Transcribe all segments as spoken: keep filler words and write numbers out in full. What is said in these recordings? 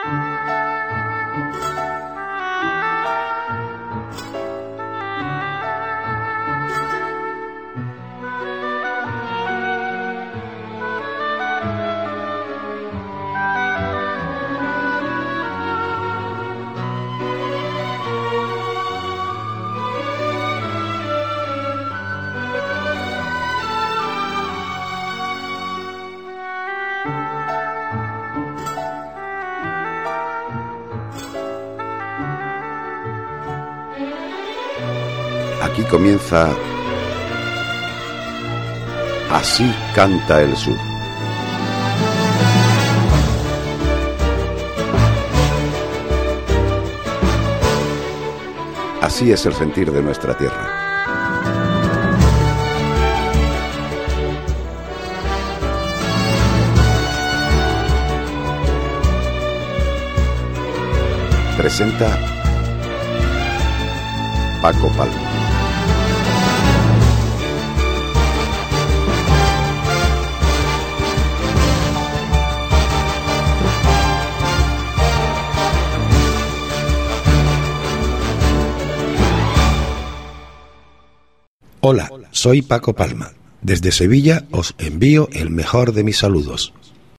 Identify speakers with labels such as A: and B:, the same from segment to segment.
A: Aquí comienza Así canta el sur. Así es el sentir de nuestra tierra. Presenta Paco Palma. Hola, soy Paco Palma. Desde Sevilla os envío el mejor de mis saludos.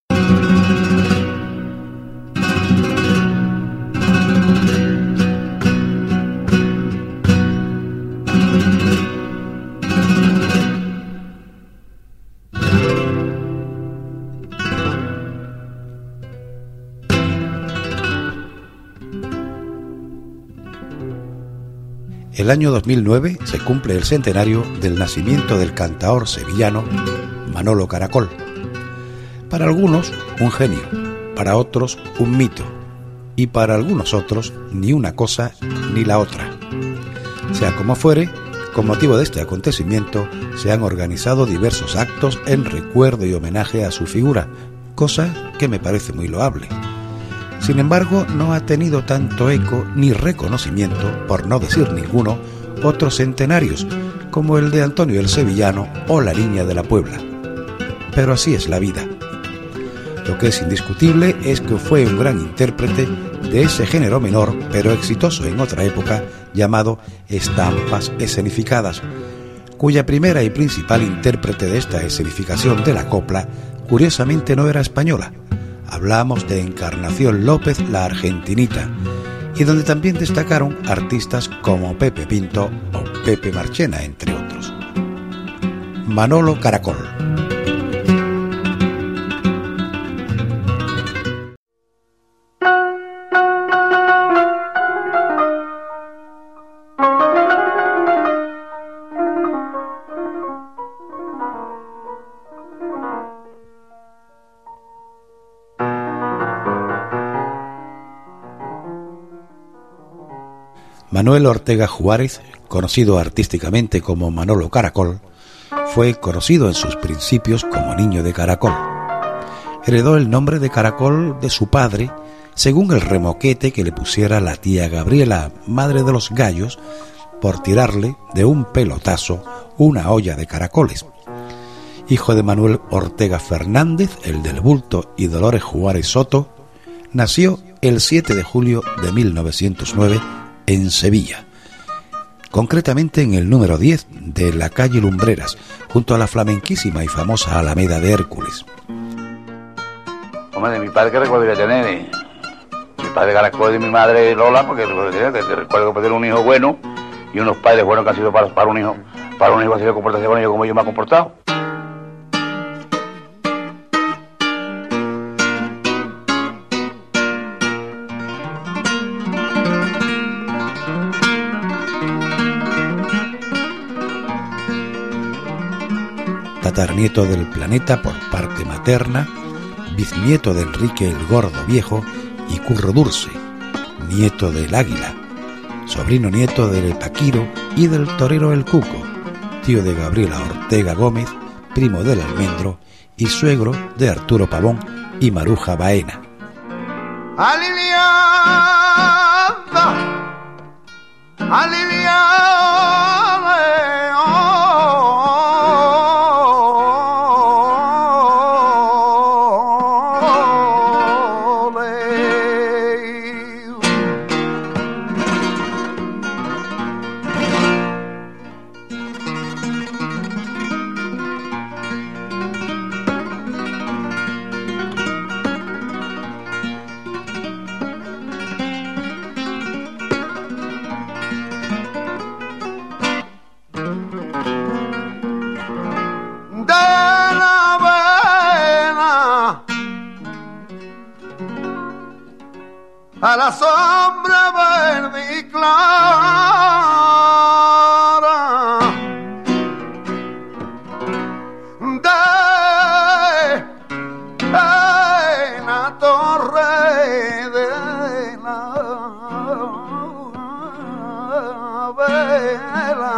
A: El año dos mil nueve se cumple el centenario del nacimiento del cantaor sevillano Manolo Caracol. Para algunos, un genio, para otros, un mito, y para algunos otros, ni una cosa ni la otra. Sea como fuere, con motivo de este acontecimiento, se han organizado diversos actos en recuerdo y homenaje a su figura, cosa que me parece muy loable. Sin embargo, no ha tenido tanto eco ni reconocimiento, por no decir ninguno, otros centenarios, como el de Antonio el Sevillano o la Niña de la Puebla. Pero así es la vida. Lo que es indiscutible es que fue un gran intérprete de ese género menor, pero exitoso en otra época, llamado estampas escenificadas, cuya primera y principal intérprete de esta escenificación de la copla, curiosamente no era española. Hablamos de Encarnación López, la argentinita, y donde también destacaron artistas como Pepe Pinto o Pepe Marchena, entre otros. Manolo Caracol. Manuel Ortega Juárez, conocido artísticamente como Manolo Caracol, fue conocido en sus principios como Niño de Caracol. Heredó el nombre de Caracol de su padre, según el remoquete que le pusiera la tía Gabriela, madre de los gallos, por tirarle de un pelotazo una olla de caracoles. Hijo de Manuel Ortega Fernández, el del Bulto, y Dolores Juárez Soto, nació el siete de julio de mil novecientos nueve en Sevilla, concretamente en el número diez de la calle Lumbreras, junto a la flamenquísima y famosa Alameda de Hércules.
B: Hombre, de mi padre, ¿qué recuerdo voy a tener? Eh? Mi padre Caracol y de mi madre Lola, porque te recuerdo que tener un hijo bueno y unos padres buenos que han sido para, para un hijo, para un hijo así de comportarse con ellos como yo me he comportado.
A: Tatarnieto del Planeta por parte materna, biznieto de Enrique el Gordo Viejo y Curro Durce, nieto del Águila, sobrino nieto del Paquiro y del Torero el Cuco, tío de Gabriela Ortega Gómez, primo del Almendro y suegro de Arturo Pavón y Maruja Baena.
C: Aliliada, aliliada. a la sombra verde y clara de la torre de la vela.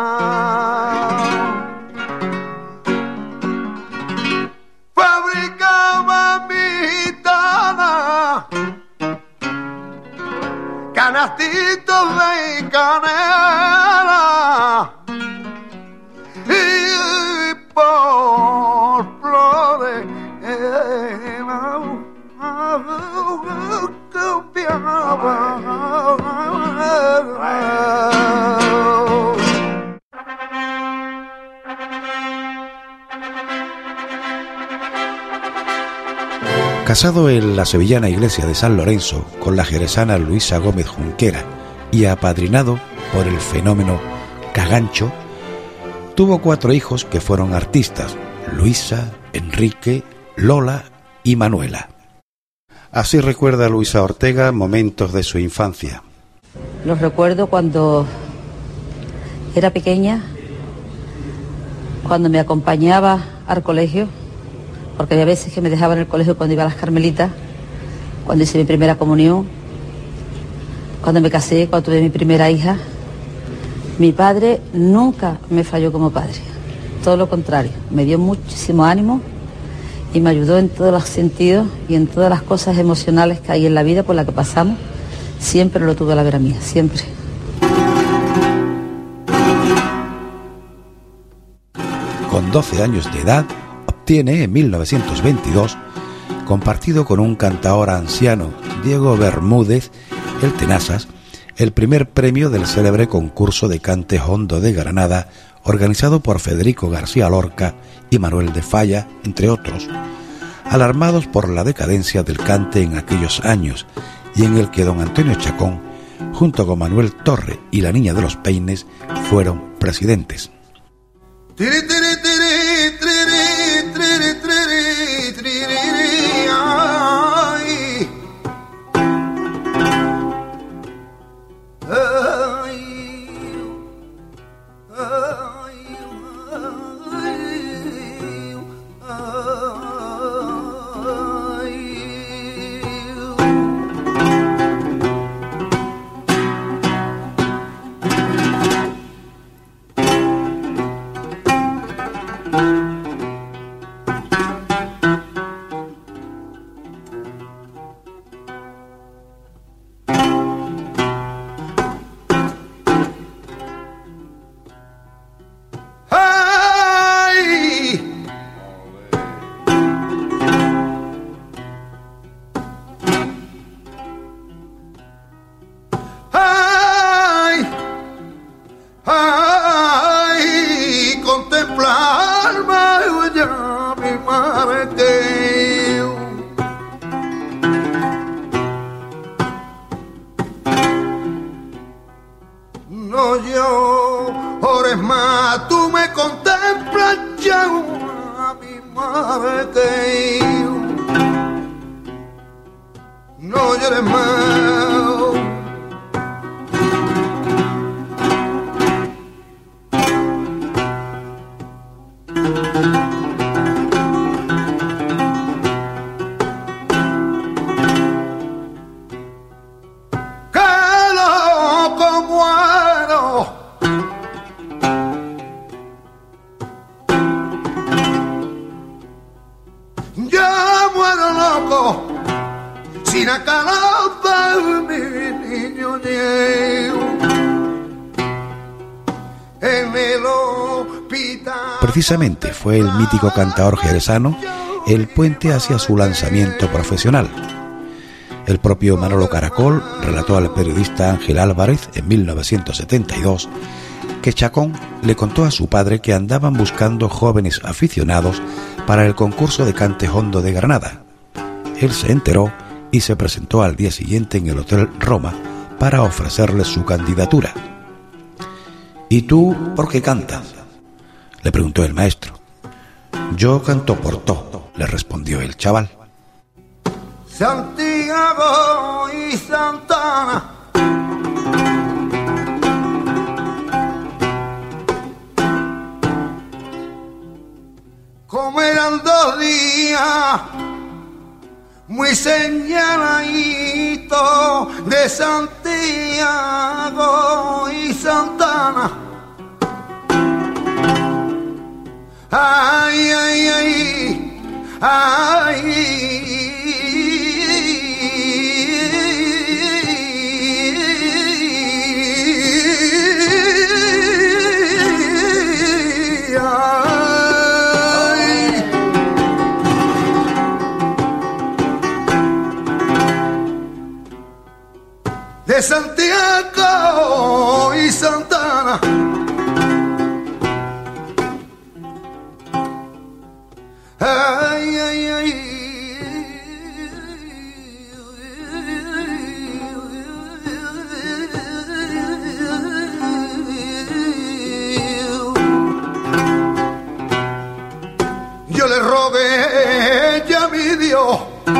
C: Fabricaba mi gitana canastitos de canela y por flores cambiaba.
A: Casado en la sevillana iglesia de San Lorenzo con la jerezana Luisa Gómez Junquera y apadrinado por el fenómeno Cagancho, tuvo cuatro hijos que fueron artistas: Luisa, Enrique, Lola y Manuela. Así recuerda Luisa Ortega momentos de su infancia.
D: Los recuerdo cuando era pequeña, cuando me acompañaba al colegio, porque había veces que me dejaban en el colegio cuando iba a las Carmelitas, cuando hice mi primera comunión, cuando me casé, cuando tuve mi primera hija. Mi padre nunca me falló como padre, todo lo contrario, me dio muchísimo ánimo y me ayudó en todos los sentidos y en todas las cosas emocionales que hay en la vida por la que pasamos. Siempre lo tuve a la vera mía, siempre.
A: Con doce años de edad, obtiene en mil novecientos veintidós, compartido con un cantaor anciano, Diego Bermúdez, el Tenazas, el primer premio del célebre concurso de cante hondo de Granada, organizado por Federico García Lorca y Manuel de Falla, entre otros, alarmados por la decadencia del cante en aquellos años, y en el que don Antonio Chacón, junto con Manuel Torre y la Niña de los Peines, fueron presidentes. Precisamente fue el mítico cantaor jerezano el puente hacia su lanzamiento profesional. El propio Manolo Caracol relató al periodista Ángel Álvarez en mil novecientos setenta y dos que Chacón le contó a su padre que andaban buscando jóvenes aficionados para el concurso de cante hondo de Granada. Él se enteró y se presentó al día siguiente en el Hotel Roma para ofrecerle su candidatura. ¿Y tú por qué cantas?, le preguntó el maestro. Yo canto por todo, le respondió el chaval.
C: Santiago y Santana. Como eran dos días muy señaladitos de Santiago y Santana. Ay, ay, ay, ay. De Santiago y Santana. Ay, ay, ay. Yo le rogué ya a mi Dios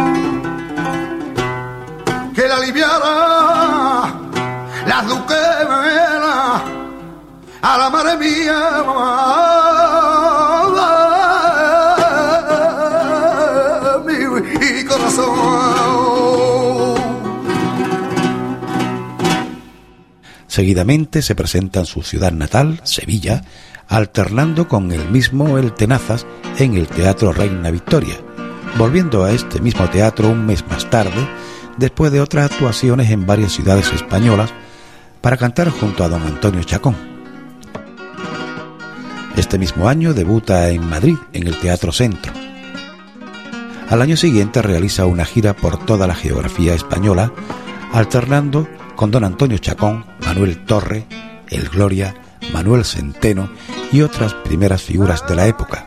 C: que la aliviara las duqueras a la madre mía, mi corazón.
A: Seguidamente se presenta en su ciudad natal, Sevilla, alternando con el mismo El Tenazas en el Teatro Reina Victoria, volviendo a este mismo teatro un mes más tarde, después de otras actuaciones en varias ciudades españolas, para cantar junto a don Antonio Chacón. Este mismo año debuta en Madrid, en el Teatro Centro. Al año siguiente realiza una gira por toda la geografía española, alternando con don Antonio Chacón, Manuel Torre, El Gloria, Manuel Centeno y otras primeras figuras de la época.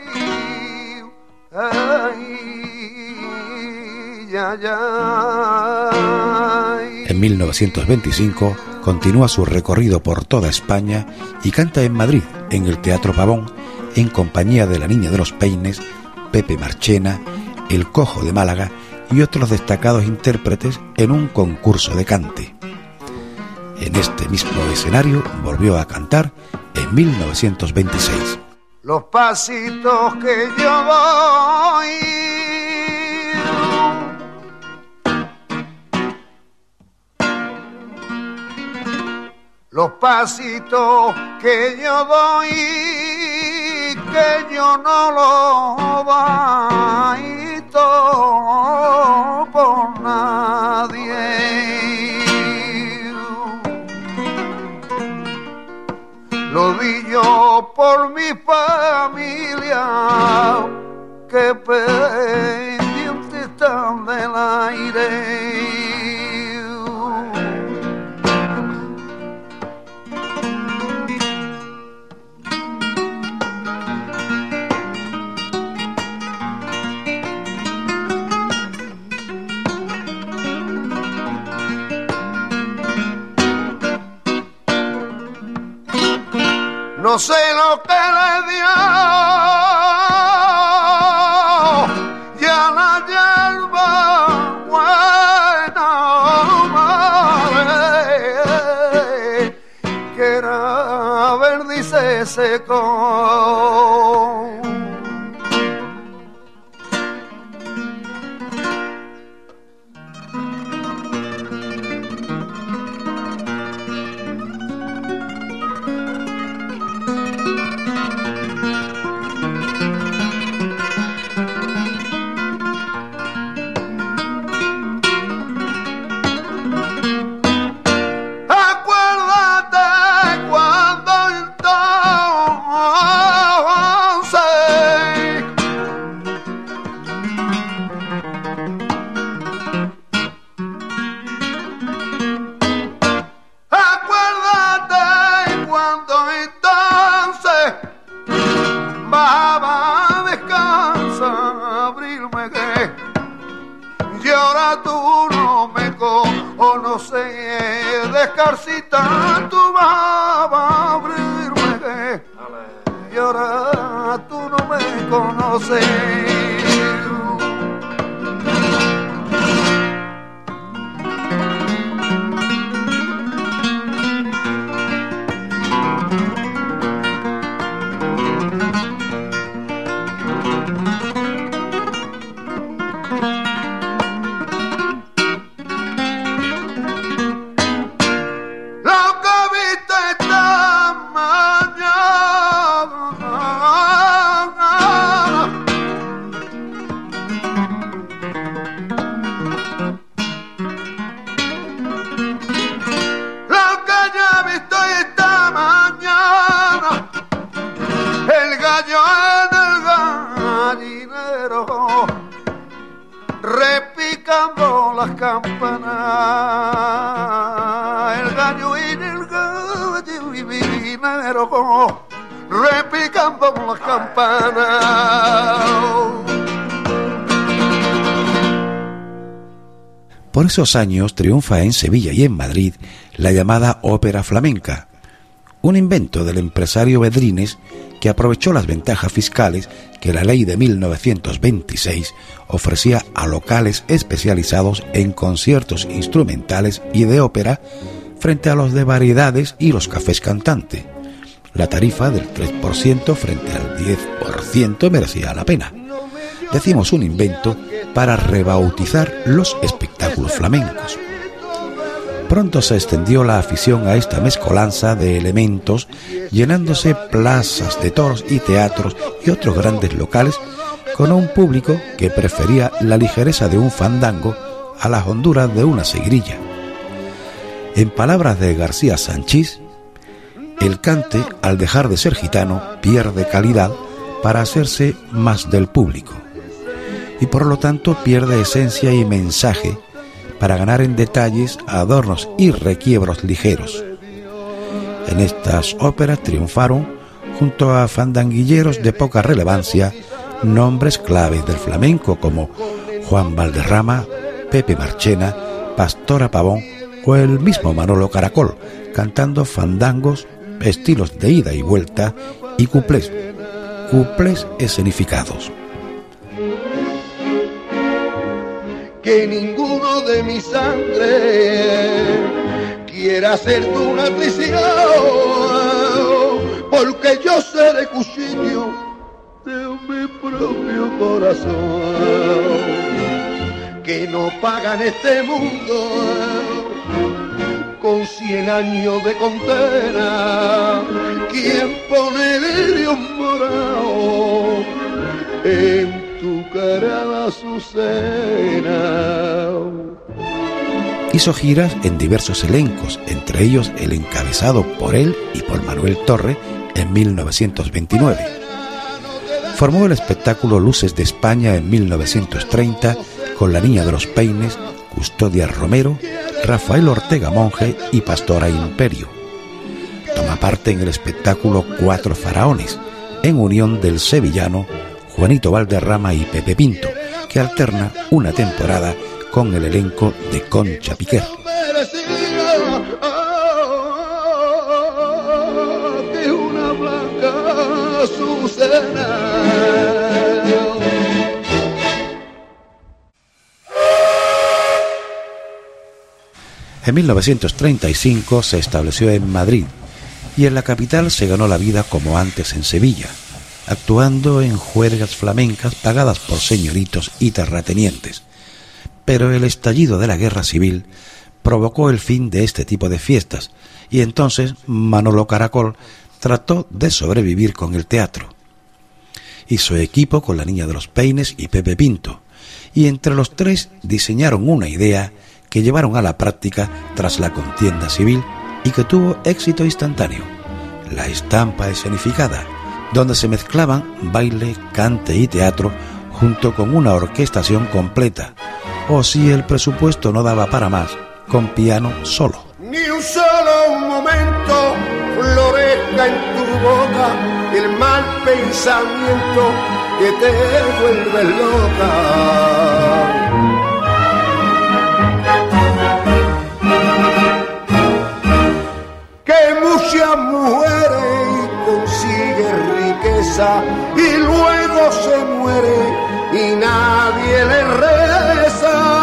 A: En mil novecientos veinticinco continúa su recorrido por toda España y canta en Madrid, en el Teatro Pavón, en compañía de La Niña de los Peines, Pepe Marchena, El Cojo de Málaga y otros destacados intérpretes en un concurso de cante. En este mismo escenario volvió a cantar en mil novecientos veintiséis.
C: Los pasitos que yo doy, los pasitos que yo doy, que yo no los baito por nadie. Lo di yo por mi familia, que pendiente están del aire. No sé lo que le dio ya la hierba buena, madre, que era verde y se secó. Descarcita, tú vas a abrirme, y ahora tú no me conoces. las campanas, el gallo y el gallo y vinero repicando las campanas.
A: Por esos años triunfa en Sevilla y en Madrid la llamada ópera flamenca, un invento del empresario Bedrines que aprovechó las ventajas fiscales que la ley de mil novecientos veintiséis ofrecía a locales especializados en conciertos instrumentales y de ópera frente a los de variedades y los cafés cantante. La tarifa del tres por ciento frente al diez por ciento merecía la pena. Decimos un invento para rebautizar los espectáculos flamencos. Pronto se extendió la afición a esta mezcolanza de elementos, llenándose plazas de toros y teatros y otros grandes locales con un público que prefería la ligereza de un fandango a las honduras de una seguirilla. En palabras de García Sanchís, el cante, al dejar de ser gitano, pierde calidad para hacerse más del público, y por lo tanto pierde esencia y mensaje para ganar en detalles, adornos y requiebros ligeros. En estas óperas triunfaron, junto a fandanguilleros de poca relevancia, nombres claves del flamenco como Juan Valderrama, Pepe Marchena, Pastora Pavón o el mismo Manolo Caracol, cantando fandangos, estilos de ida y vuelta y cuplés, cuplés escenificados.
C: Que ninguno de mi sangre quiera ser tu una traición, porque yo seré cuchillo de mi propio corazón, que no pagan este mundo con cien años de condena. ¿Quién pone vidrios morados en tu cara azucena?
A: Hizo giras en diversos elencos, entre ellos el encabezado por él y por Manuel Torre en mil novecientos veintinueve. Formó el espectáculo Luces de España en mil novecientos treinta con La Niña de los Peines, Custodia Romero, Rafael Ortega Monge y Pastora Imperio. Toma parte en el espectáculo Cuatro Faraones, en unión del sevillano Juanito Valderrama y Pepe Pinto, que alterna una temporada con el elenco de Concha Piquer. En mil novecientos treinta y cinco se estableció en Madrid y en la capital se ganó la vida como antes en Sevilla, actuando en juergas flamencas pagadas por señoritos y terratenientes. Pero el estallido de la guerra civil provocó el fin de este tipo de fiestas y entonces Manolo Caracol trató de sobrevivir con el teatro. Hizo equipo con La Niña de los Peines y Pepe Pinto, y entre los tres diseñaron una idea que llevaron a la práctica tras la contienda civil y que tuvo éxito instantáneo: la estampa escenificada, donde se mezclaban baile, cante y teatro junto con una orquestación completa, o si el presupuesto no daba para más, con piano solo.
C: Ni un solo momento florezca en tu boca el mal pensamiento que te vuelve loca. Que muchas mujeres consiguen riqueza y luego se muere y nadie le reza.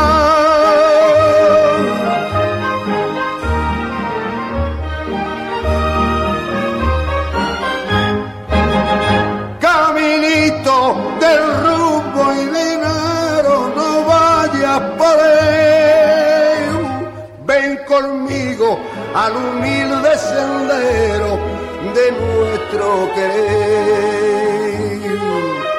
C: Caminito del rumbo y dinero, no vayas por él. Ven conmigo al humilde sendero de nuestro querer.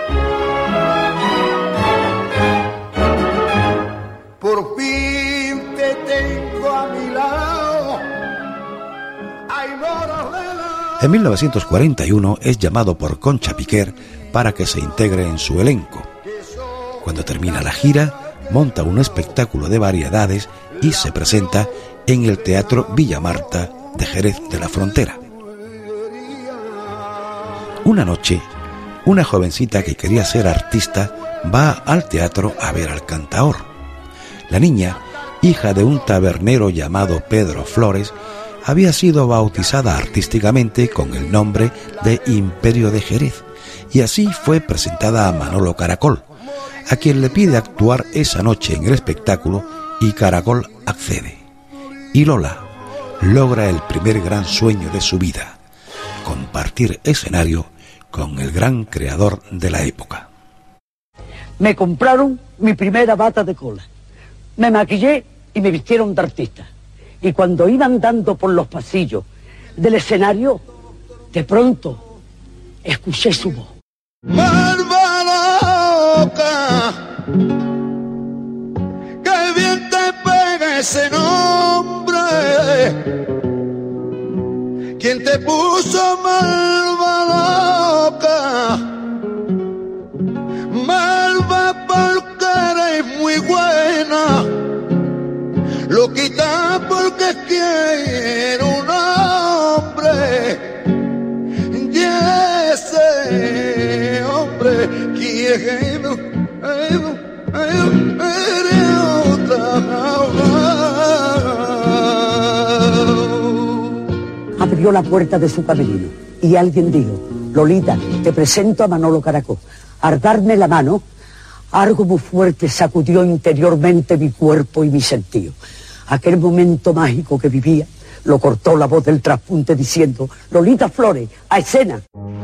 C: Por fin te tengo a mi lado. Hay moros de la...
A: En mil novecientos cuarenta y uno es llamado por Concha Piquer para que se integre en su elenco. Cuando termina la gira, monta un espectáculo de variedades y se presenta en el Teatro Villa Marta de Jerez de la Frontera. Una noche, una jovencita que quería ser artista va al teatro a ver al cantaor. La niña, hija de un tabernero llamado Pedro Flores, había sido bautizada artísticamente con el nombre de Imperio de Jerez, y así fue presentada a Manolo Caracol, a quien le pide actuar esa noche en el espectáculo, y Caracol accede. Y Lola logra el primer gran sueño de su vida: compartir escenario con el gran creador de la época.
E: Me compraron mi primera bata de cola, me maquillé y me vistieron de artista. Y cuando iba andando por los pasillos del escenario, de pronto escuché su voz.
C: Barba loca, que bien te pega ese nombre. ¿Quién te puso Malva loca? Malva porque eres muy buena, loquita porque quiero un hombre, y ese hombre quiero, quiero, quiero otra.
E: Abrió la puerta de su camerino y alguien dijo: Lolita, te presento a Manolo Caracol. Al darme la mano, algo muy fuerte sacudió interiormente mi cuerpo y mi sentido. Aquel momento mágico que vivía lo cortó la voz del traspunte diciendo: Lolita Flores, a escena.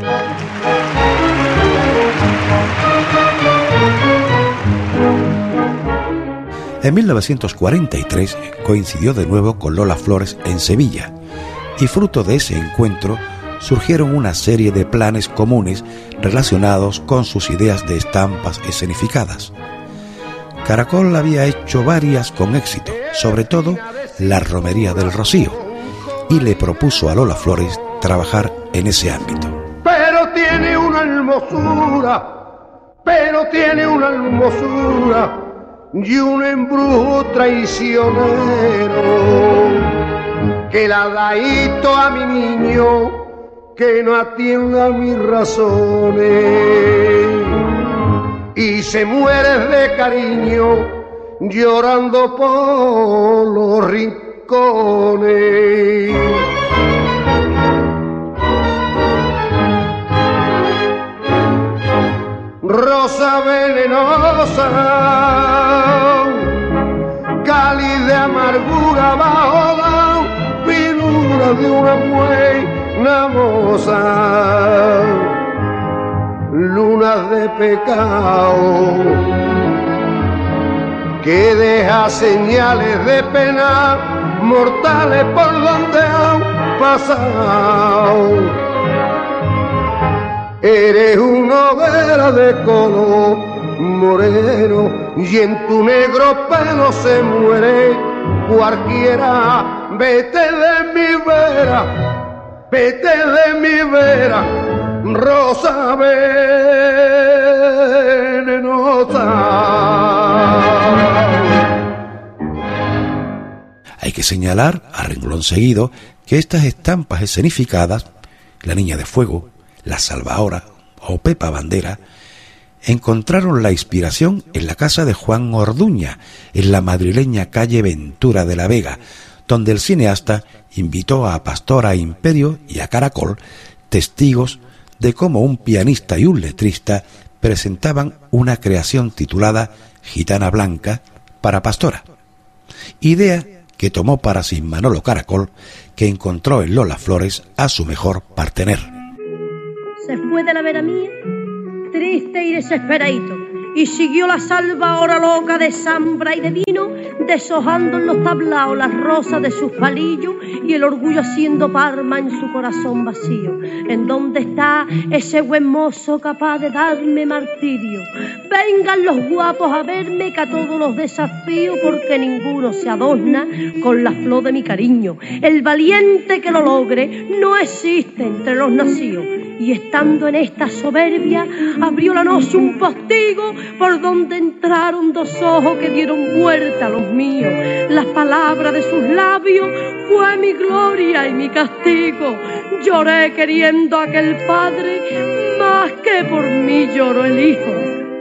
A: En mil novecientos cuarenta y tres coincidió de nuevo con Lola Flores en Sevilla, y fruto de ese encuentro surgieron una serie de planes comunes relacionados con sus ideas de estampas escenificadas. Caracol había hecho varias con éxito, sobre todo la Romería del Rocío, y le propuso a Lola Flores trabajar en ese ámbito.
C: Pero tiene una hermosura, pero tiene una hermosura y un embrujo traicionero, que la daito a mi niño, que no atienda mis razones, y se muere de cariño llorando por los rincones. Rosa venenosa, cáliz de amargura bajo la finura de una buena moza, lunas de pecado que deja señales de pena mortales por donde han pasado. Eres una hoguera de color moreno y en tu negro pelo se muere cualquiera. Vete de mi vera, vete de mi vera, rosa venenosa.
A: Hay que señalar, a renglón seguido, que estas estampas escenificadas, La Niña de Fuego, La Salvadora o Pepa Bandera, encontraron la inspiración en la casa de Juan Orduña, en la madrileña calle Ventura de la Vega, donde el cineasta invitó a Pastora, a Imperio y a Caracol, testigos de cómo un pianista y un letrista presentaban una creación titulada Gitana Blanca para Pastora, idea que tomó para sí Manolo Caracol, que encontró en Lola Flores a su mejor partener.
F: Se fue de la vera mía, triste y desesperadito, y siguió la salvadora loca de zambra y de vino, deshojando en los tablaos las rosas de sus palillos y el orgullo haciendo palma en su corazón vacío. ¿En dónde está ese buen mozo capaz de darme martirio? Vengan los guapos a verme, que a todos los desafío, porque ninguno se adorna con la flor de mi cariño. El valiente que lo logre no existe entre los nacidos. Y estando en esta soberbia, abrió la noche un postigo por donde entraron dos ojos que dieron vuelta a los míos. Las palabras de sus labios fue mi gloria y mi castigo. Lloré queriendo a aquel padre más que por mí lloró el hijo.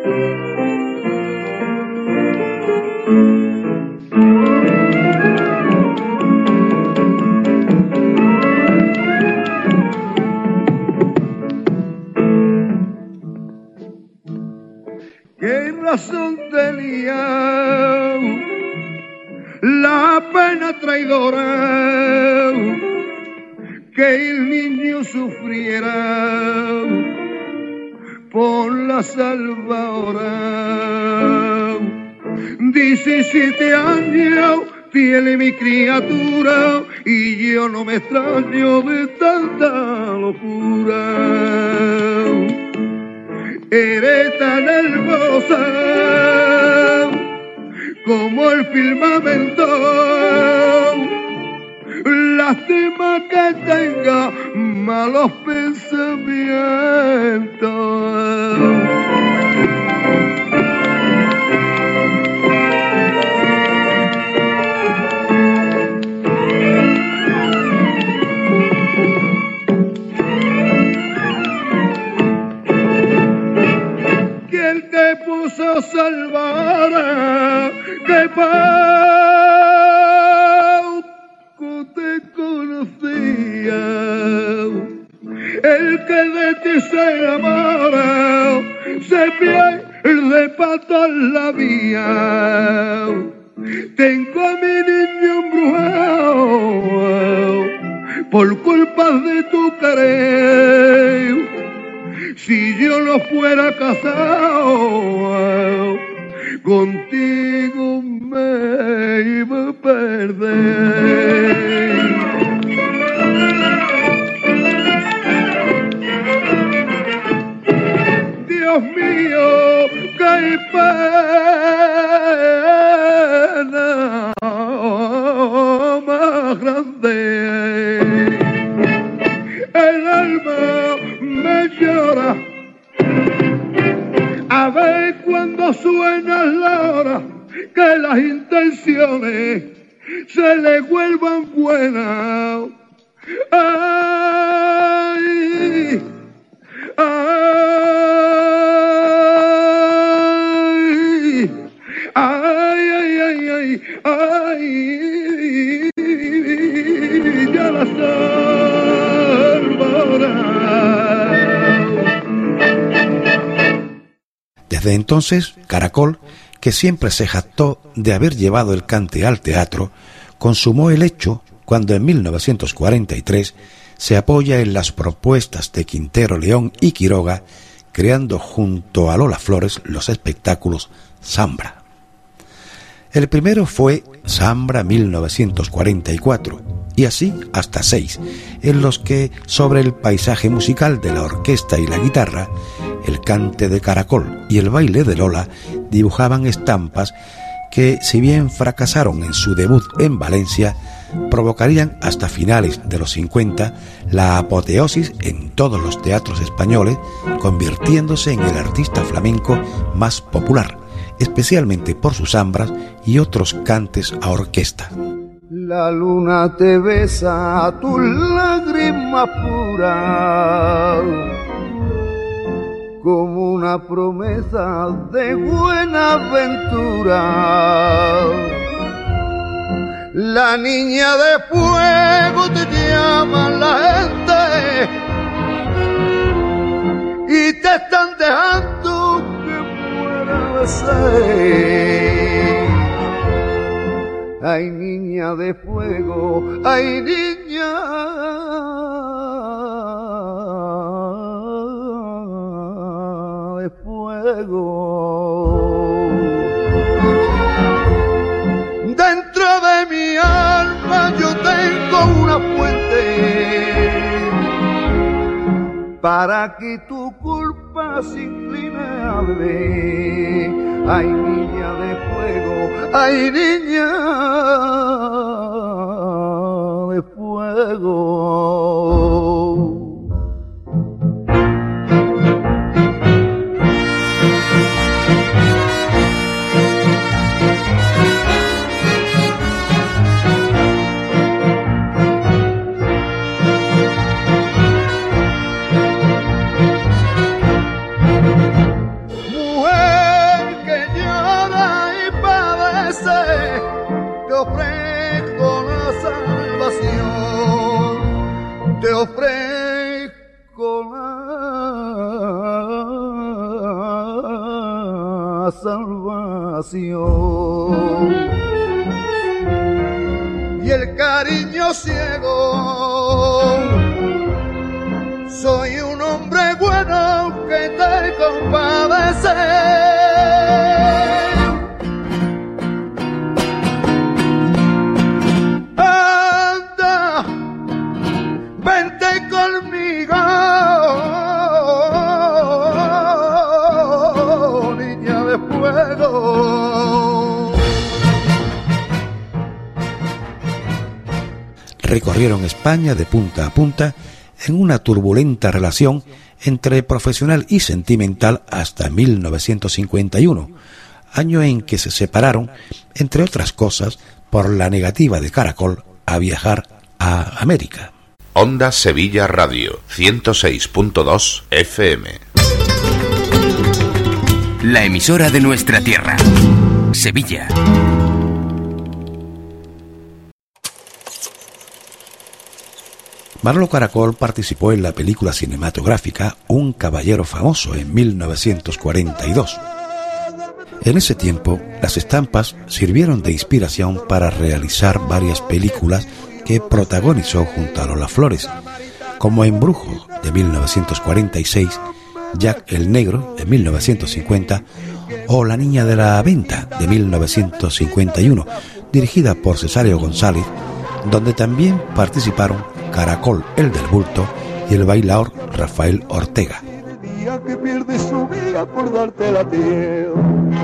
C: ¿Qué razón tenía la pena traidora que el niño sufriera por la salvadora? diecisiete años tiene mi criatura y yo no me extraño de tanta locura. Eres tan hermosa como el firmamento, lástima que tenga malos pensamientos. Te puso salvara, que poco te conocía, el que de ti se enamora, se pierde para toda la vida. Tengo a mi niño embrujado por culpa de tu querer. Si yo no fuera casado, contigo me iba a perder. Dios mío, qué pena más grande. El alma me llora a ver cuando suena la hora que las intenciones se le vuelvan buenas. Ay, ay, ay, ay, ay, ay, ay, ya la salvará.
A: Desde entonces, Caracol, que siempre se jactó de haber llevado el cante al teatro, consumó el hecho cuando en mil novecientos cuarenta y tres se apoya en las propuestas de Quintero, León y Quiroga, creando junto a Lola Flores los espectáculos Zambra. El primero fue Zambra mil novecientos cuarenta y cuatro, y así hasta seis, en los que, sobre el paisaje musical de la orquesta y la guitarra, el cante de Caracol y el baile de Lola dibujaban estampas que, si bien fracasaron en su debut en Valencia, provocarían hasta finales de los cincuenta la apoteosis en todos los teatros españoles, convirtiéndose en el artista flamenco más popular, especialmente por sus zambras y otros cantes a orquesta.
C: La luna te besa a tus lágrimas puras, como una promesa de buena aventura. La niña de fuego te llama la gente y te están dejando que muera de sed. Ay, niña de fuego, ay, niña de fuego. Dentro de mi alma yo tengo una fuente para que tu culpa se incline a beber. Ay, niña de fuego, ay, niña de fuego. ofrezco la salvación, te ofrezco la salvación. Y el cariño ciego, soy un hombre bueno que te compadece. Anda, vente conmigo, niña de fuego.
A: Recorrieron España de punta a punta en una turbulenta relación entre profesional y sentimental hasta mil novecientos cincuenta y uno, año en que se separaron, entre otras cosas, por la negativa de Caracol a viajar a América.
G: Onda Sevilla Radio, ciento seis punto dos F M.
H: La emisora de nuestra tierra, Sevilla.
A: Manolo Caracol participó en la película cinematográfica Un caballero famoso en mil novecientos cuarenta y dos. En ese tiempo, las estampas sirvieron de inspiración para realizar varias películas que protagonizó junto a Lola Flores, como Embrujo de mil novecientos cuarenta y seis, Jack el Negro de mil novecientos cincuenta o La niña de la venta de mil novecientos cincuenta y uno, dirigida por Cesáreo González, donde también participaron Caracol, el del bulto, y el bailaor Rafael Ortega.
C: El día que pierde su vida por darte la tierra.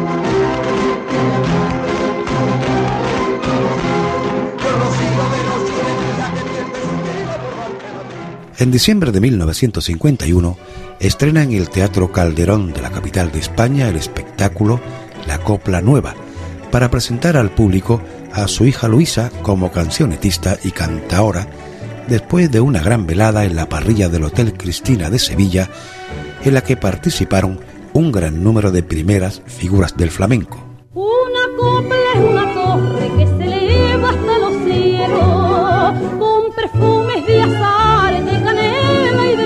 A: En diciembre de mil novecientos cincuenta y uno estrena en el Teatro Calderón de la capital de España el espectáculo La Copla Nueva, para presentar al público a su hija Luisa como cancionetista y cantaora, después de una gran velada en la parrilla del Hotel Cristina de Sevilla, en la que participaron un gran número de primeras figuras del flamenco.
F: Una copla es una torre que se eleva hasta los cielos, con perfumes de azar, de canela y de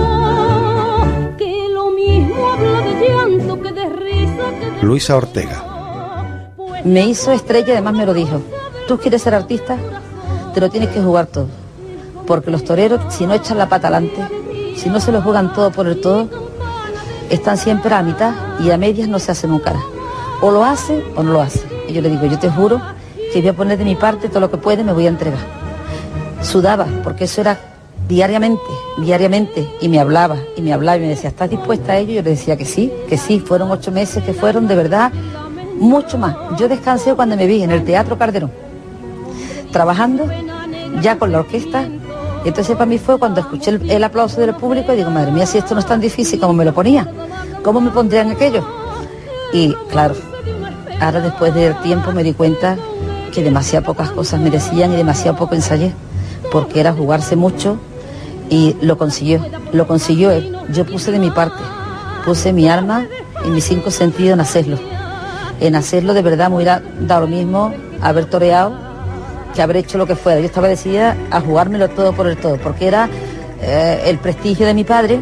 F: limón, que lo mismo habla de llanto que de risa que de...
A: Luisa Ortega.
D: Me hizo estrella y además me lo dijo. ¿Tú quieres ser artista? Te lo tienes que jugar todo. Porque los toreros, si no echan la pata adelante, si no se lo juegan todo por el todo, están siempre a la mitad y a medias no se hacen un cara. O lo hace o no lo hace. Y yo le digo, yo te juro que voy a poner de mi parte todo lo que puede, me voy a entregar. Sudaba, porque eso era diariamente, diariamente, y me hablaba, y me hablaba, y me decía, ¿estás dispuesta a ello? Y yo le decía que sí, que sí, fueron ocho meses que fueron de verdad, mucho más. Yo descansé cuando me vi en el Teatro Calderón, trabajando ya con la orquesta. Y entonces para mí fue cuando escuché el, el aplauso del público y digo, madre mía, si esto no es tan difícil como me lo ponía, ¿cómo me pondrían aquello? Y claro, ahora después del tiempo me di cuenta que demasiado pocas cosas me decían y demasiado poco ensayé, porque era jugarse mucho y lo consiguió, lo consiguió él. Yo puse de mi parte, puse mi alma y mis cinco sentidos en hacerlo. En hacerlo de verdad me hubiera dado lo mismo haber toreado que haber hecho lo que fuera. Yo estaba decidida a jugármelo todo por el todo, porque era eh, el prestigio de mi padre,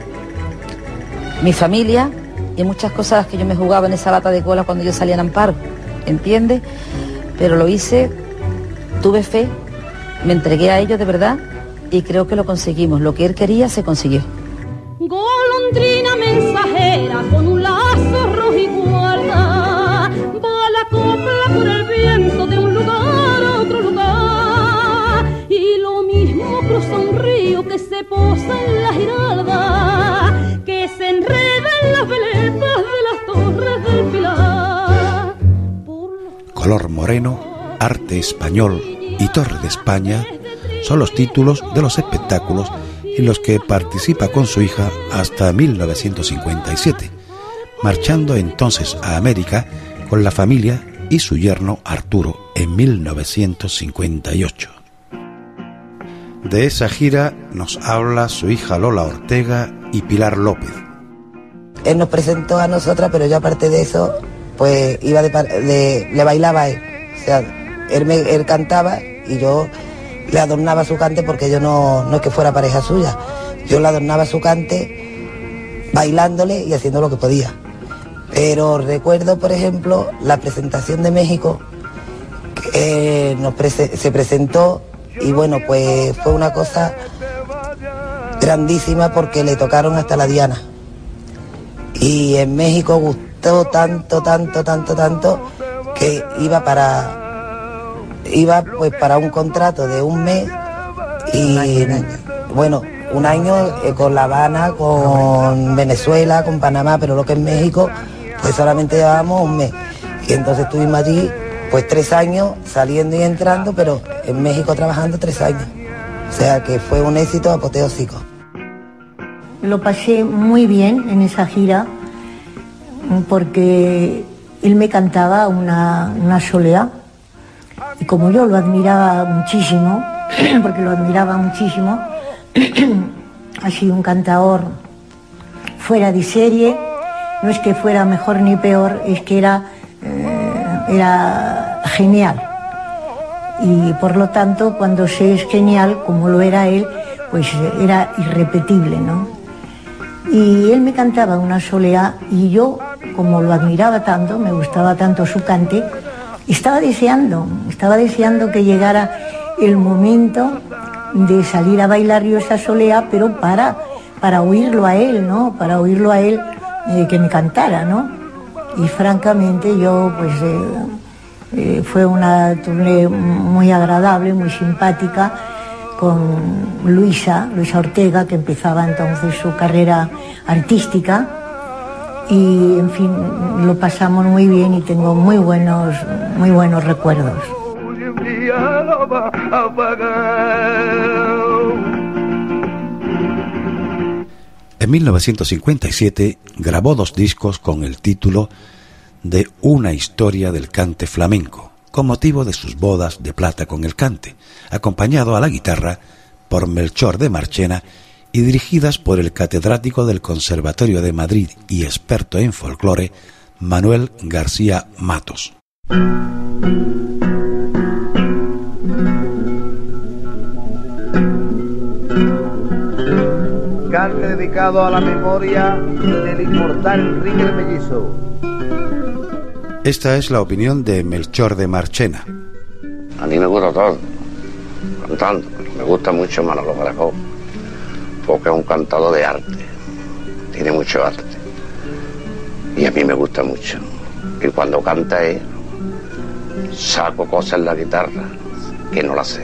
D: mi familia y muchas cosas que yo me jugaba en esa bata de cola cuando yo salía en Amparo, ¿entiendes? Pero lo hice, tuve fe, me entregué a ello de verdad y creo que lo conseguimos. Lo que él quería se consiguió.
F: Golondrina mensajera con un lazo rojo y guarda, va la copla por el viento de un lugar a otro lugar, y lo mismo cruza un río que se posa en la giralda, que se enreda en las veletas de las torres del Pilar.
A: Color moreno, arte español y Torre de España son los títulos de los espectáculos en los que participa con su hija hasta mil novecientos cincuenta y siete, marchando entonces a América con la familia y su yerno Arturo en mil novecientos cincuenta y ocho. De esa gira nos habla su hija Lola Ortega y Pilar López.
I: Él nos presentó a nosotras, pero yo aparte de eso, pues iba de, de le bailaba a él. O sea, él, me, él cantaba y yo le adornaba su cante, porque yo no, no es que fuera pareja suya, yo le adornaba su cante bailándole y haciendo lo que podía. Pero recuerdo, por ejemplo, la presentación de México, que eh, nos prese- se presentó y bueno, pues fue una cosa grandísima porque le tocaron hasta la diana. Y en México gustó tanto, tanto, tanto, tanto que iba para iba pues para un contrato de un mes y bueno, un año eh, con La Habana, con Venezuela, con Panamá, pero lo que es México pues solamente llevábamos un mes. Y entonces estuvimos allí pues tres años saliendo y entrando, pero en México trabajando tres años. O sea que fue un éxito apoteósico.
J: Lo pasé muy bien en esa gira porque él me cantaba una, una soleá y como yo lo admiraba muchísimo, porque lo admiraba muchísimo, ha sido un cantador fuera de serie, no es que fuera mejor ni peor, es que era, eh, era genial. Y por lo tanto, cuando se es genial, como lo era él, pues era irrepetible, ¿no? Y él me cantaba una soleá y yo, como lo admiraba tanto, me gustaba tanto su cante, estaba deseando, estaba deseando que llegara el momento de salir a bailar yo esa soleá, pero para, para oírlo a él, ¿no? Para oírlo a él, eh, que me cantara, ¿no? Y francamente yo, pues, eh, eh, fue una tournée muy agradable, muy simpática, con Luisa, Luisa Ortega, que empezaba entonces su carrera artística, y en fin, lo pasamos muy bien y tengo muy buenos, muy buenos recuerdos.
A: En mil novecientos cincuenta y siete grabó dos discos con el título de Una historia del cante flamenco, con motivo de sus bodas de plata con el cante, acompañado a la guitarra por Melchor de Marchena y dirigidas por el catedrático del Conservatorio de Madrid y experto en folclore, Manuel García Matos.
K: Cante dedicado a la memoria del inmortal Enrique el Mellizo.
A: Esta es la opinión de Melchor de Marchena.
B: A mí me gusta todo, cantando. Me gusta mucho Manolo Caracol, porque es un cantador de arte, tiene mucho arte. Y a mí me gusta mucho. Y cuando canta él, saco cosas en la guitarra que no las sé.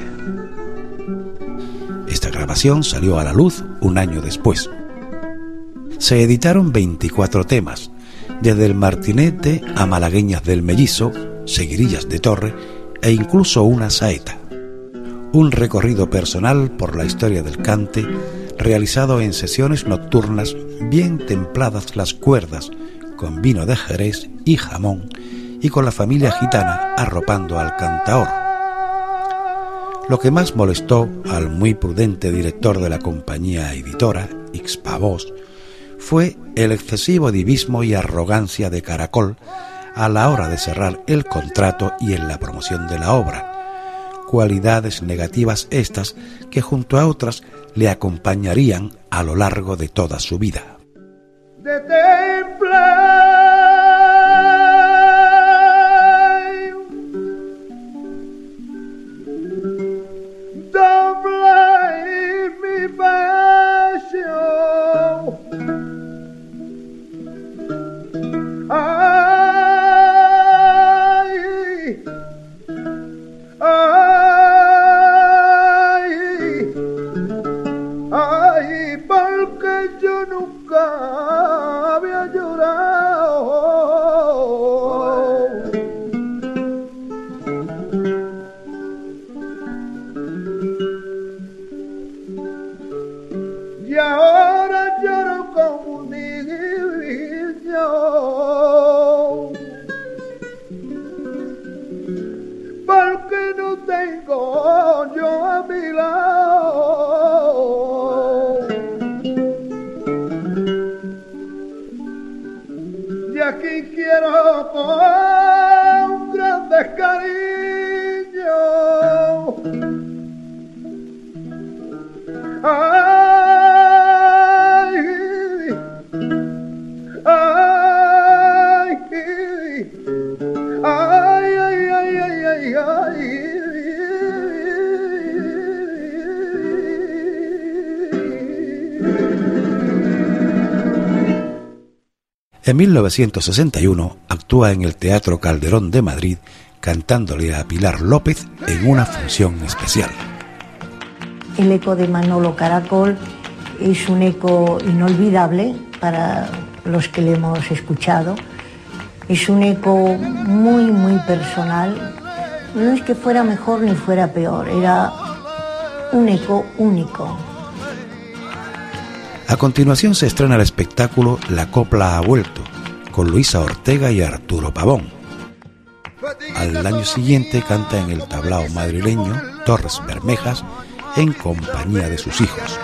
A: Esta grabación salió a la luz un año después. Se editaron veinticuatro temas, desde el martinete a Malagueñas del Mellizo, Seguirillas de Torre e incluso una saeta. Un recorrido personal por la historia del cante, realizado en sesiones nocturnas bien templadas las cuerdas, con vino de Jerez y jamón, y con la familia gitana arropando al cantaor. Lo que más molestó al muy prudente director de la compañía editora, Ixpavós, fue el excesivo divismo y arrogancia de Caracol a la hora de cerrar el contrato y en la promoción de la obra. Cualidades negativas estas que junto a otras le acompañarían a lo largo de toda su vida.
C: De temple, doble mi pasión. Ay, ay, ay, porque yo nunca había llorado. Y ahora lloro como un niño, porque no tengo yo a mi lado. Y aquí quiero con grandes cariños
A: En mil novecientos sesenta y uno actúa en el Teatro Calderón de Madrid cantándole a Pilar López en una función especial.
J: El eco de Manolo Caracol es un eco inolvidable para los que le hemos escuchado. Es un eco muy, muy personal. No es que fuera mejor ni fuera peor, era un eco único.
A: A continuación se estrena el espectáculo La Copla ha vuelto, con Luisa Ortega y Arturo Pavón. Al año siguiente canta en el tablao madrileño Torres Bermejas en compañía de sus hijos.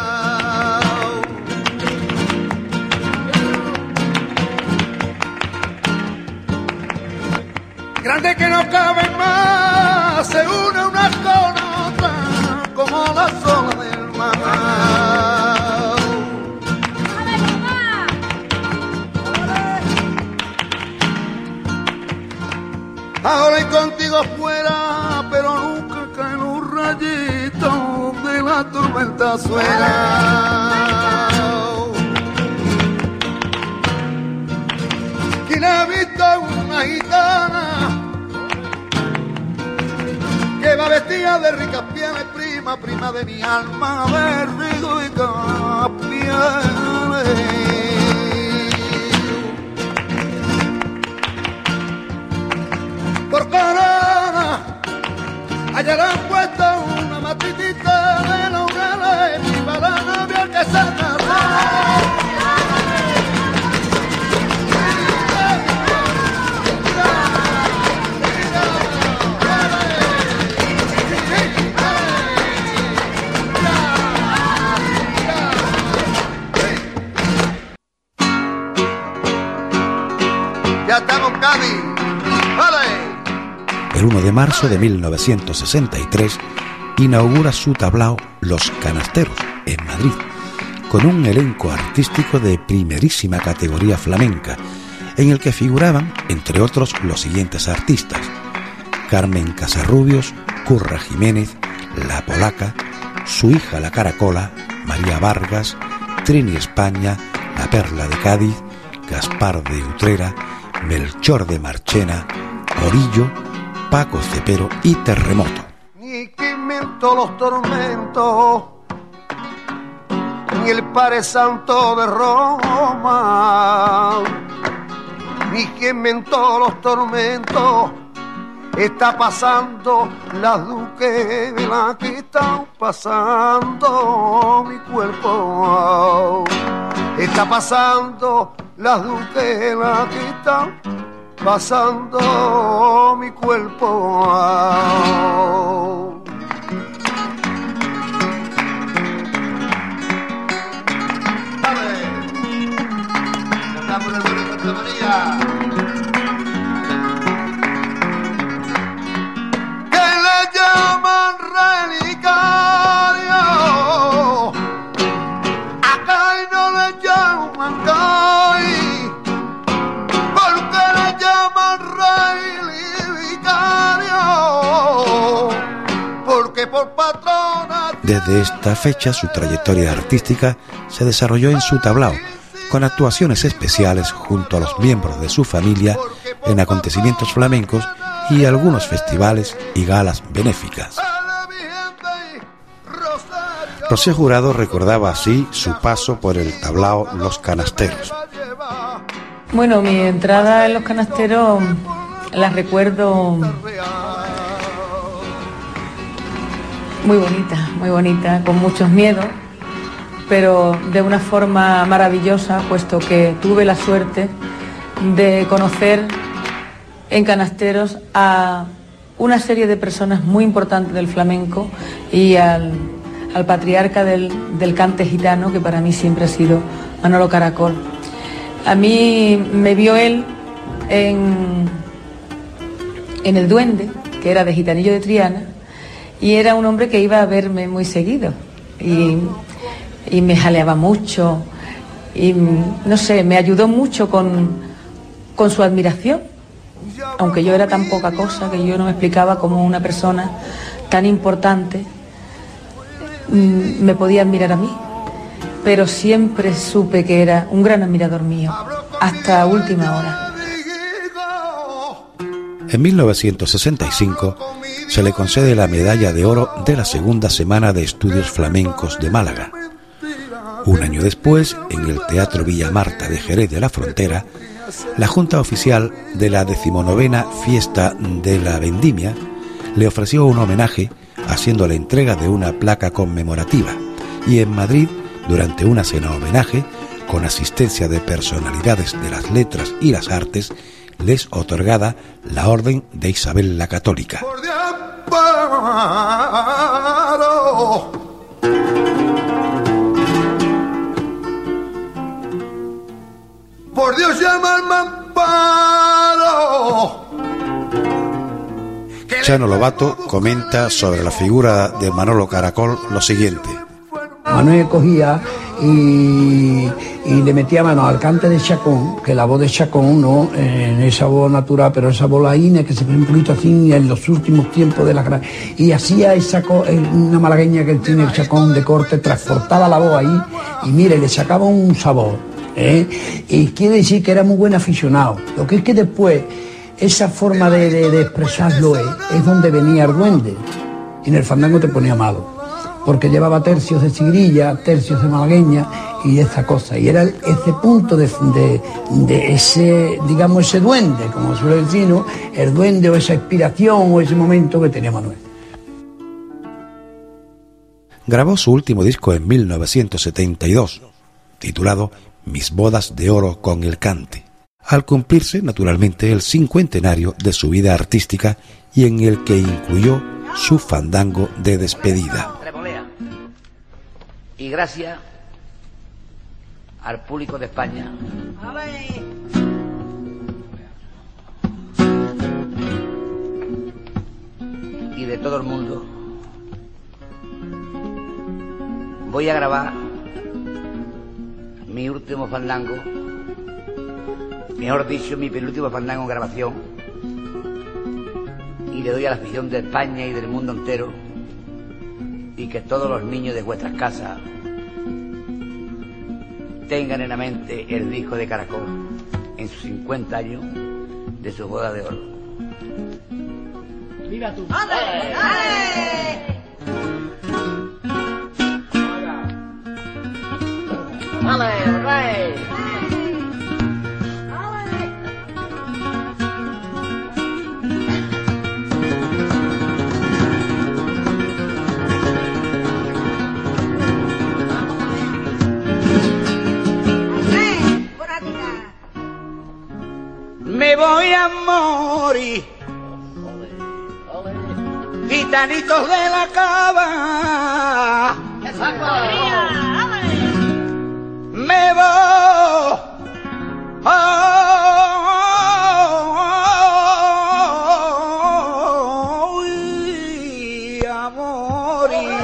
C: Grande que no cabe más, se une una con otra como la olas del mar. Ahora y contigo fuera, pero nunca cae un rayito de la tormenta suena. ¿Quién ha visto una gitana que va vestida de ricas pieles, prima, prima de mi alma, de ricas pieles? Por corona hallarán puesto una matitita de laureles y para la novia que se casará. Ya estamos, Cádiz. ¡Vale!
A: El uno de marzo de mil novecientos sesenta y tres inaugura su tablao Los Canasteros, en Madrid, con un elenco artístico de primerísima categoría flamenca, en el que figuraban, entre otros, los siguientes artistas: Carmen Casarrubios, Curra Jiménez, La Polaca, su hija La Caracola, María Vargas, Trini España, La Perla de Cádiz, Gaspar de Utrera, Melchor de Marchena, Orillo, Paco Cepero y Terremoto.
C: Ni que inventó los tormentos, ni el Padre Santo de Roma, ni que inventó los tormentos, está pasando las duquelas que están pasando mi cuerpo, está pasando las duquelas que están pasando mi cuerpo. Dale, cantamos el bueno de Santa María. Que le llaman relicario, acá y no le llaman Cay.
A: Desde esta fecha su trayectoria artística se desarrolló en su tablao, con actuaciones especiales junto a los miembros de su familia en acontecimientos flamencos y algunos festivales y galas benéficas. Rocío Jurado recordaba así su paso por el tablao Los Canasteros.
L: Bueno, mi entrada en Los Canasteros la recuerdo muy bonita, muy bonita, con muchos miedos, pero de una forma maravillosa, puesto que tuve la suerte de conocer en Canasteros a una serie de personas muy importantes del flamenco y al, al patriarca del, del cante gitano, que para mí siempre ha sido Manolo Caracol. A mí me vio él en, en El Duende, que era de Gitanillo de Triana, y era un hombre que iba a verme muy seguido y, y me jaleaba mucho y no sé, me ayudó mucho con, con su admiración, aunque yo era tan poca cosa que yo no me explicaba cómo una persona tan importante me podía admirar a mí, pero siempre supe que era un gran admirador mío. hasta última hora.
A: En mil novecientos sesenta y cinco se le concede la Medalla de Oro de la Segunda Semana de Estudios Flamencos de Málaga. Un año después, en el Teatro Villa Marta de Jerez de la Frontera, la Junta Oficial de la decimonovena Fiesta de la Vendimia le ofreció un homenaje haciendo la entrega de una placa conmemorativa, y en Madrid, durante una cena homenaje, con asistencia de personalidades de las letras y las artes, les otorgada la Orden de Isabel la Católica.
C: Por Dios, llama al mamparo.
A: Chano Lobato comenta sobre la figura de Manolo Caracol lo siguiente.
M: Manuel cogía y, y le metía mano al cante de Chacón, que la voz de Chacón, no en esa voz natural, pero esa voz laína que se ve un poquito así en los últimos tiempos de la gran... Y hacía esa una malagueña que tiene el Chacón de corte, transportaba la voz ahí y mire, le sacaba un sabor. ¿eh? Y quiere decir que era muy buen aficionado. Lo que es que después, esa forma de, de, de expresarlo es, es donde venía el duende. Y en el fandango te ponía malo, porque llevaba tercios de cigrilla, tercios de malagueña y esa cosa. Y era ese punto de, de, de ese, digamos, ese duende, como suele decir, ¿no? El duende o esa inspiración o ese momento que tenía Manuel.
A: Grabó su último disco en mil novecientos setenta y dos, titulado Mis bodas de oro con el cante, al cumplirse, naturalmente, el cincuentenario de su vida artística y en el que incluyó su fandango de despedida.
B: Y gracias al público de España y de todo el mundo, voy a grabar mi último fandango, mejor dicho, mi penúltimo fandango en grabación, y le doy a la afición de España y del mundo entero, y que todos los niños de vuestras casas tengan en la mente el disco de Caracol en sus cincuenta años de su boda de oro. ¡Viva tú! ¡Ale! ¡Ale! ¡Ale, rey! Me voy a morir, gitanitos de la cava. Me voy a morir.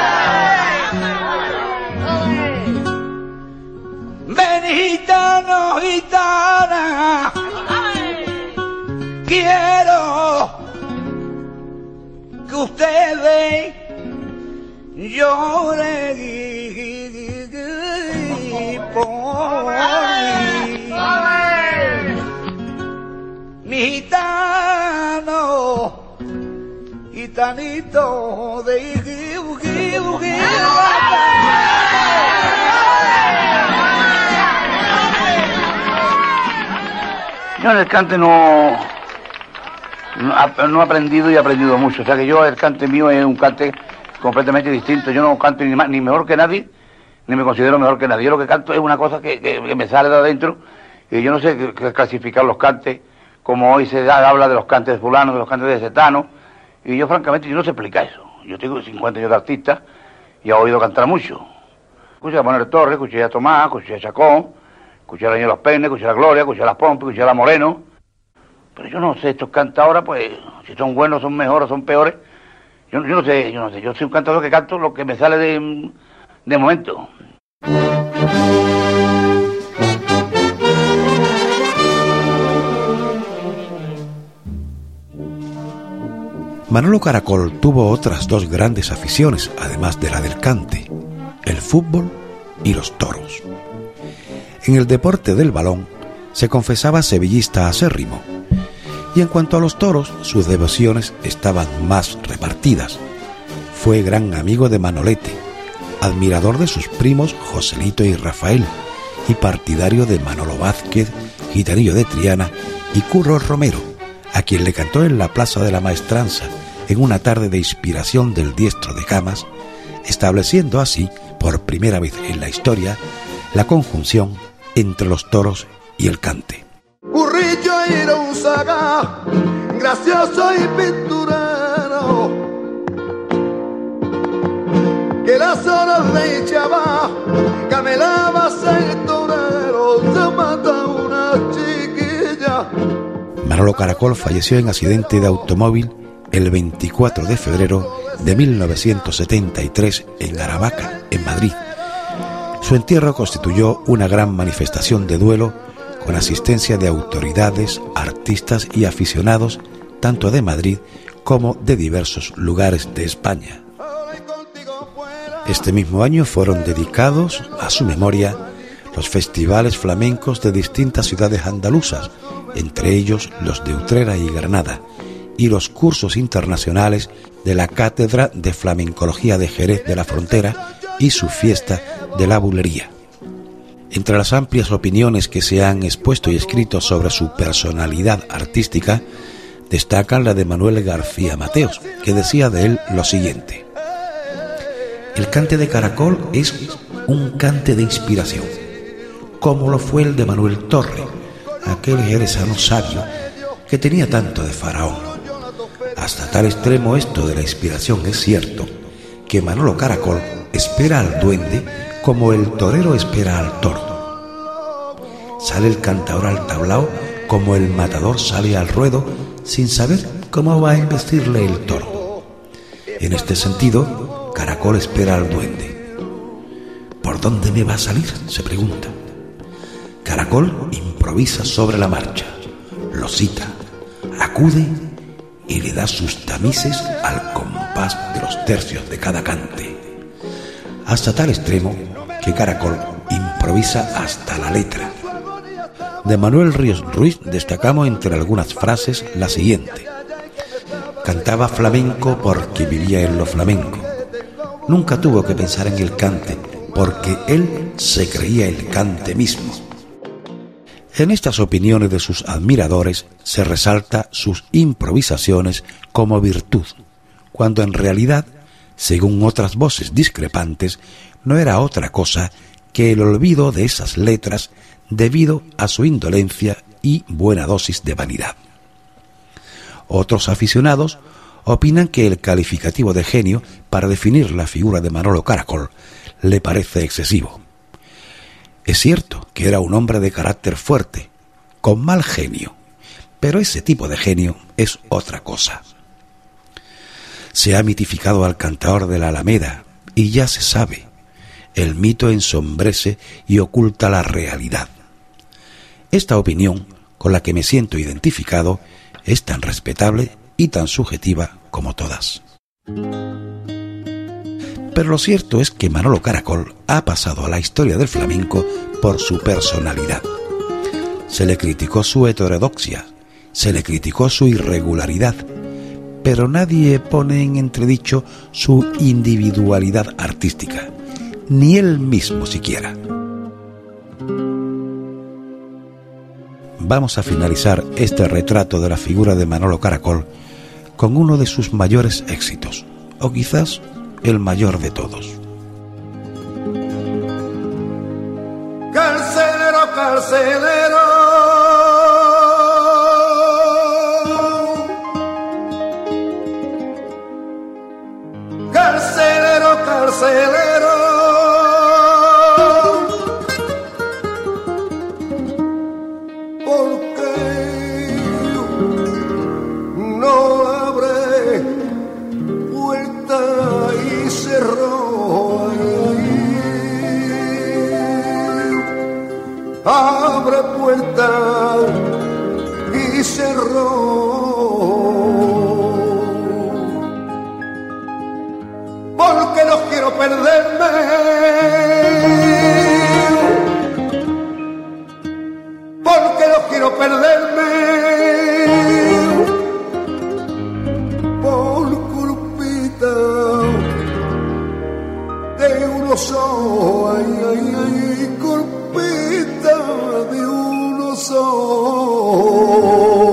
B: Ven, gitano, gitana, quiero que ustedes lloren por mí. Mi gitano, gitanito de Giu, Giu, Giu. Yo en el cante no, no, no he aprendido y he aprendido mucho. O sea que yo, el cante mío es un cante completamente distinto. Yo no canto ni, más, ni mejor que nadie, ni me considero mejor que nadie. Yo lo que canto es una cosa que, que, que me sale de adentro, y yo no sé clasificar los cantes, como hoy se da, habla de los cantes de fulano, de los cantes de setano, y yo francamente yo no sé explicar eso. Yo tengo cincuenta años de artista y he oído cantar mucho. Escuché a Manuel Torres, escuché a Tomás, escuché a Chacón, escuché a Daniel Los Peines, escuché a la Gloria, escuché a la Pompa, escuché a la Moreno. Pero yo no sé, estos cantadores, pues, si son buenos, son mejores, son peores. Yo, yo no sé, yo no sé. Yo soy un cantador que canto lo que me sale de, de momento.
A: Manolo Caracol tuvo otras dos grandes aficiones, además de la del cante: el fútbol y los toros. En el deporte del balón se confesaba sevillista acérrimo, y en cuanto a los toros, sus devociones estaban más repartidas. Fue gran amigo de Manolete, admirador de sus primos Joselito y Rafael, y partidario de Manolo Vázquez, Gitanillo de Triana y Curro Romero, a quien le cantó en la Plaza de la Maestranza en una tarde de inspiración del diestro de Camas, estableciendo así, por primera vez en la historia, la conjunción entre los toros y el cante.
C: Currillo era un sagaz, gracioso y pinturero, que las horas de Chabá camelaba el torero, se mata una chiquilla.
A: Manolo Caracol falleció en accidente de automóvil el veinticuatro de febrero de mil novecientos setenta y tres en Aravaca, en Madrid. Su entierro constituyó una gran manifestación de duelo con asistencia de autoridades, artistas y aficionados tanto de Madrid como de diversos lugares de España. Este mismo año fueron dedicados a su memoria los festivales flamencos de distintas ciudades andaluzas, entre ellos los de Utrera y Granada, y los cursos internacionales de la Cátedra de Flamencología de Jerez de la Frontera y su fiesta de la Bulería. Entre las amplias opiniones que se han expuesto y escrito sobre su personalidad artística, destacan la de Manuel García Mateos, que decía de él lo siguiente: el cante de Caracol es un cante de inspiración, como lo fue el de Manuel Torre, aquel jerezano sabio que tenía tanto de faraón. Hasta tal extremo esto de la inspiración es cierto, que Manolo Caracol espera al duende como el torero espera al toro. Sale el cantador al tablao como el matador sale al ruedo sin saber cómo va a embestirle el toro. En este sentido, Caracol espera al duende. ¿Por dónde me va a salir?, se pregunta. Caracol improvisa sobre la marcha, lo cita, acude y le da sus tamices al compás de los tercios de cada cante, hasta tal extremo que Caracol improvisa hasta la letra. De Manuel Ríos Ruiz destacamos entre algunas frases la siguiente: cantaba flamenco porque vivía en lo flamenco. Nunca tuvo que pensar en el cante porque él se creía el cante mismo. En estas opiniones de sus admiradores se resalta sus improvisaciones como virtud, cuando en realidad, según otras voces discrepantes, no era otra cosa que el olvido de esas letras debido a su indolencia y buena dosis de vanidad. Otros aficionados opinan que el calificativo de genio para definir la figura de Manolo Caracol le parece excesivo. Es cierto que era un hombre de carácter fuerte, con mal genio, pero ese tipo de genio es otra cosa. Se ha mitificado al cantador de la Alameda, y ya se sabe, el mito ensombrece y oculta la realidad. Esta opinión, con la que me siento identificado, es tan respetable y tan subjetiva como todas. Pero lo cierto es que Manolo Caracol ha pasado a la historia del flamenco por su personalidad. Se le criticó su heterodoxia, se le criticó su irregularidad, pero nadie pone en entredicho su individualidad artística, ni él mismo siquiera. Vamos a finalizar este retrato de la figura de Manolo Caracol con uno de sus mayores éxitos, o quizás el mayor de todos.
C: Carcelero, carcelero, carcelero, carcelero, ¿por qué no abre puerta y cerró? Abre puerta y cerró, porque no quiero perderme, porque no unos ojos, ay, ay, ay, corpita de unos ojos.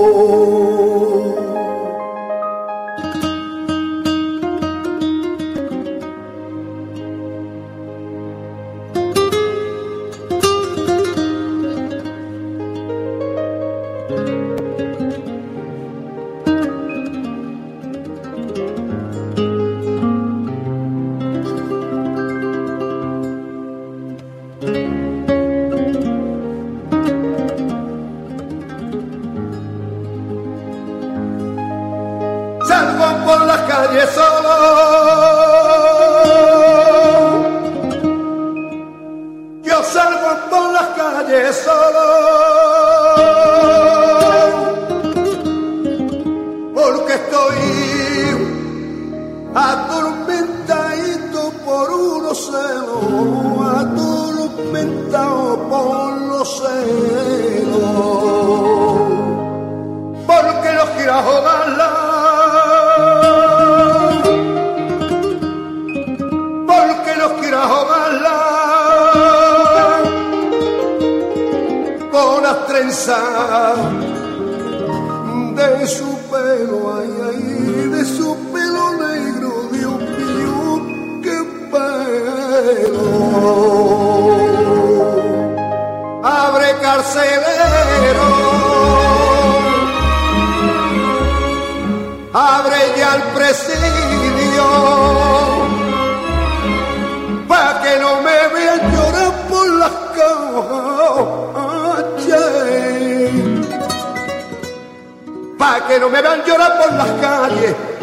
C: De su pelo, ay, ay, de su pelo negro, Dios mío, qué pelo. Abre carcelero, abre ya el presidio, pa' que no me vean llorar por las calles. Pa' que no me vean llorar por las calles,